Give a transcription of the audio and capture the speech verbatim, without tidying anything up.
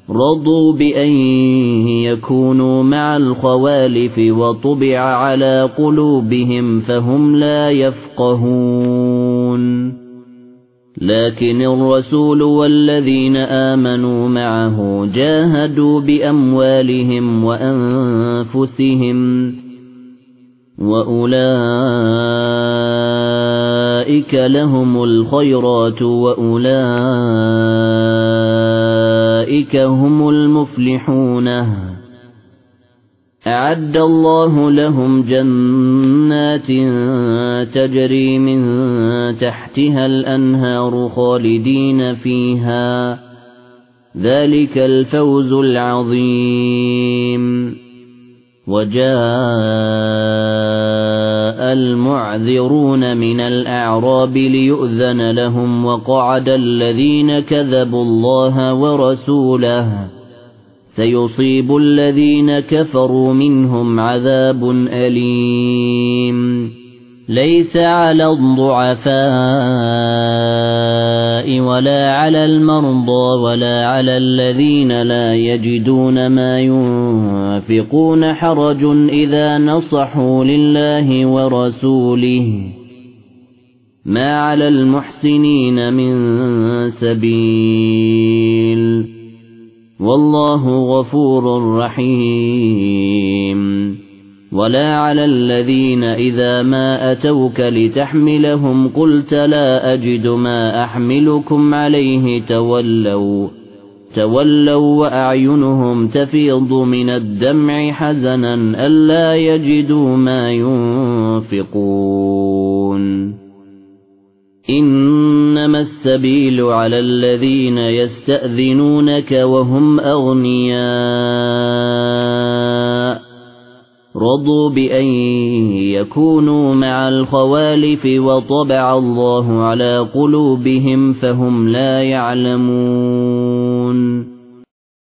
رضوا بأن يكونوا مع الخوالف وطبع على قلوبهم فهم لا يفقهون لكن الرسول والذين آمنوا معه جاهدوا بأموالهم وأنفسهم وأولئك لهم الخيرات وأولئك هم المفلحون أعد الله لهم جنات تجري من تحتها الأنهار خالدين فيها ذلك الفوز العظيم وجاء المعذرون من الأعراب ليؤذن لهم وقعد الذين كذبوا الله ورسوله سيصيب الذين كفروا منهم عذاب أليم ليس على الضعفاء ولا على المرضى ولا على الذين لا يجدون ما ينفقون حرج إذا نصحوا لله ورسوله ما على المحسنين من سبيل والله غفور رحيم ولا على الذين إذا ما أتوك لتحملهم قلت لا أجد ما أحملكم عليه تولوا تولوا وأعينهم تفيض من الدمع حزنا ألا يجدوا ما ينفقون إنما السبيل على الذين يستأذنونك وهم أغنياء رضوا بأن يكونوا مع الخوالف وطبع الله على قلوبهم فهم لا يعلمون